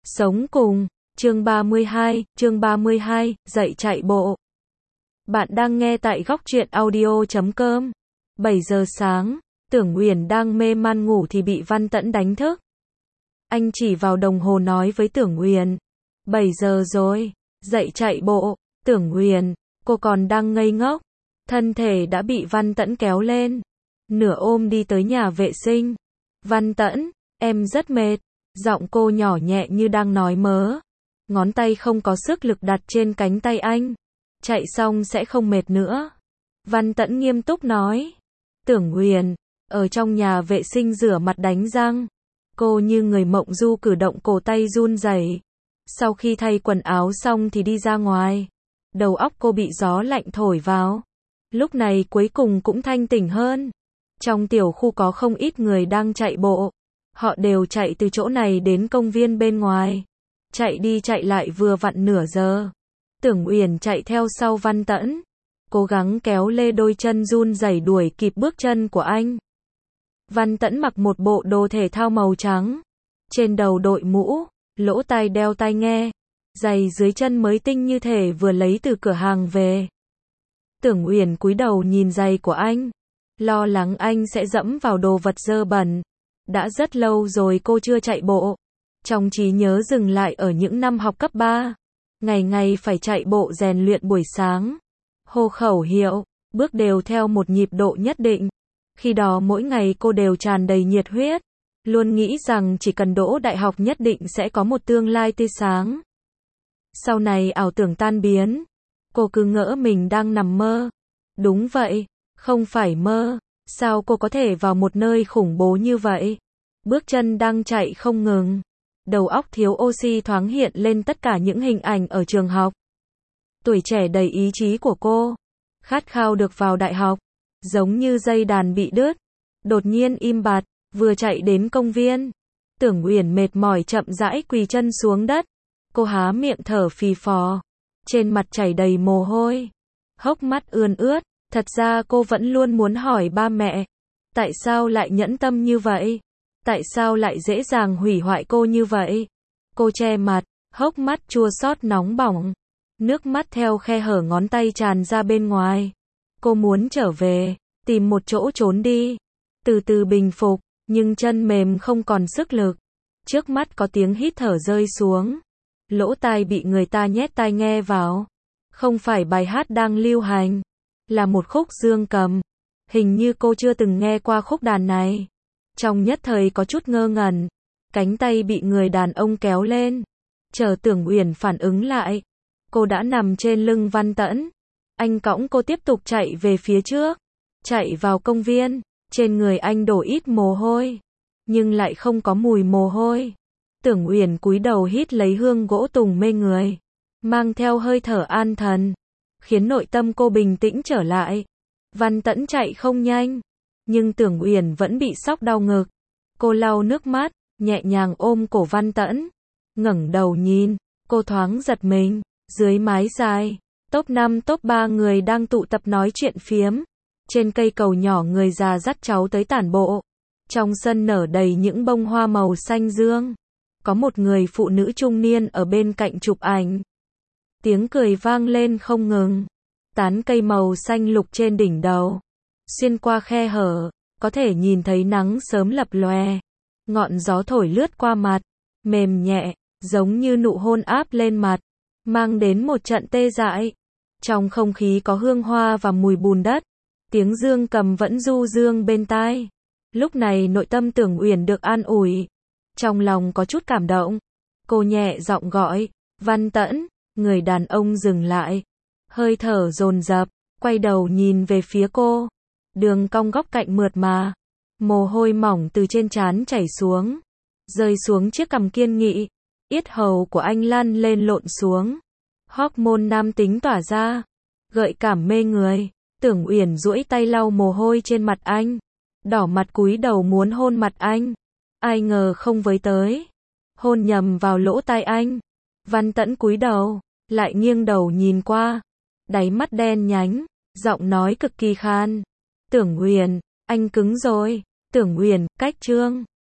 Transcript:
Sống cùng, chương 32, dậy chạy bộ. Bạn đang nghe tại Góc Truyện Audio.com. 7 giờ sáng, Tưởng Uyển đang mê man ngủ thì bị Văn Tẫn đánh thức. Anh chỉ vào đồng hồ nói với Tưởng Uyển, 7 giờ rồi, dậy chạy bộ. Tưởng Uyển, cô còn đang ngây ngốc, thân thể đã bị Văn Tẫn kéo lên, nửa ôm đi tới nhà vệ sinh. Văn Tẫn, em rất mệt. Giọng cô nhỏ nhẹ như đang nói mớ. Ngón tay không có sức lực đặt trên cánh tay anh. Chạy xong sẽ không mệt nữa. Văn Tẫn nghiêm túc nói. Tưởng Uyển, ở trong nhà vệ sinh rửa mặt đánh răng. Cô như người mộng du, cử động cổ tay run rẩy. Sau khi thay quần áo xong thì đi ra ngoài. Đầu óc cô bị gió lạnh thổi vào. Lúc này cuối cùng cũng thanh tỉnh hơn. Trong tiểu khu có không ít người đang chạy bộ. Họ đều chạy từ chỗ này đến công viên bên ngoài. Chạy đi chạy lại vừa vặn nửa giờ. Tưởng Uyển chạy theo sau Văn Tẫn. Cố gắng kéo lê đôi chân run rẩy đuổi kịp bước chân của anh. Văn Tẫn mặc một bộ đồ thể thao màu trắng. Trên đầu đội mũ, lỗ tai đeo tai nghe. Giày dưới chân mới tinh như thể vừa lấy từ cửa hàng về. Tưởng Uyển cúi đầu nhìn giày của anh. Lo lắng anh sẽ dẫm vào đồ vật dơ bẩn. Đã rất lâu rồi cô chưa chạy bộ. Trong trí nhớ dừng lại ở những năm học cấp 3. Ngày ngày phải chạy bộ rèn luyện buổi sáng. Hô khẩu hiệu, bước đều theo một nhịp độ nhất định. Khi đó mỗi ngày cô đều tràn đầy nhiệt huyết. Luôn nghĩ rằng chỉ cần đỗ đại học nhất định sẽ có một tương lai tươi sáng. Sau này ảo tưởng tan biến. Cô cứ ngỡ mình đang nằm mơ. Đúng vậy, không phải mơ. Sao cô có thể vào một nơi khủng bố như vậy? Bước chân đang chạy không ngừng. Đầu óc thiếu oxy thoáng hiện lên tất cả những hình ảnh ở trường học. Tuổi trẻ đầy ý chí của cô. Khát khao được vào đại học. Giống như dây đàn bị đứt. Đột nhiên im bặt, vừa chạy đến công viên. Tưởng Uyển mệt mỏi chậm rãi quỳ chân xuống đất. Cô há miệng thở phì phò. Trên mặt chảy đầy mồ hôi. Hốc mắt ươn ướt. Thật ra cô vẫn luôn muốn hỏi ba mẹ. Tại sao lại nhẫn tâm như vậy? Tại sao lại dễ dàng hủy hoại cô như vậy? Cô che mặt, hốc mắt chua xót nóng bỏng. Nước mắt theo khe hở ngón tay tràn ra bên ngoài. Cô muốn trở về, tìm một chỗ trốn đi. Từ từ bình phục, nhưng chân mềm không còn sức lực. Trước mắt có tiếng hít thở rơi xuống. Lỗ tai bị người ta nhét tai nghe vào. Không phải bài hát đang lưu hành. Là một khúc dương cầm. Hình như cô chưa từng nghe qua khúc đàn này. Trong nhất thời có chút ngơ ngẩn. Cánh tay bị người đàn ông kéo lên. Chờ Tưởng Uyển phản ứng lại. Cô đã nằm trên lưng Văn Tẫn. Anh cõng cô tiếp tục chạy về phía trước. Chạy vào công viên. Trên người anh đổ ít mồ hôi. Nhưng lại không có mùi mồ hôi. Tưởng Uyển cúi đầu hít lấy hương gỗ tùng mê người. Mang theo hơi thở an thần. Khiến nội tâm cô bình tĩnh trở lại. Văn Tẫn chạy không nhanh. Nhưng Tưởng Uyển vẫn bị sóc đau ngực. Cô lau nước mắt, nhẹ nhàng ôm cổ Văn Tẫn. Ngẩng đầu nhìn, cô thoáng giật mình. Dưới mái dài, top 5 top 3 người đang tụ tập nói chuyện phiếm. Trên cây cầu nhỏ người già dắt cháu tới tản bộ. Trong sân nở đầy những bông hoa màu xanh dương. Có một người phụ nữ trung niên ở bên cạnh chụp ảnh. Tiếng cười vang lên không ngừng. Tán cây màu xanh lục trên đỉnh đầu. Xuyên qua khe hở, có thể nhìn thấy nắng sớm lập lòe. Ngọn gió thổi lướt qua mặt, mềm nhẹ, giống như nụ hôn áp lên mặt, mang đến một trận tê dại. Trong không khí có hương hoa và mùi bùn đất. Tiếng dương cầm vẫn du dương bên tai. Lúc này nội tâm Tưởng Uyển được an ủi. Trong lòng có chút cảm động. Cô nhẹ giọng gọi, Văn Tẫn. Người đàn ông dừng lại. Hơi thở dồn dập, quay đầu nhìn về phía cô. Đường cong góc cạnh mượt mà. Mồ hôi mỏng từ trên trán chảy xuống. Rơi xuống chiếc cằm kiên nghị. Yết hầu của anh lăn lên lộn xuống. Hormone nam tính tỏa ra. Gợi cảm mê người. Tưởng Uyển duỗi tay lau mồ hôi trên mặt anh. Đỏ mặt cúi đầu muốn hôn mặt anh. Ai ngờ không với tới. Hôn nhầm vào lỗ tai anh. Văn Tẫn cúi đầu. Lại nghiêng đầu nhìn qua. Đáy mắt đen nhánh. Giọng nói cực kỳ khan. Tưởng Uyển, anh cứng rồi. Tưởng Uyển, cách chương.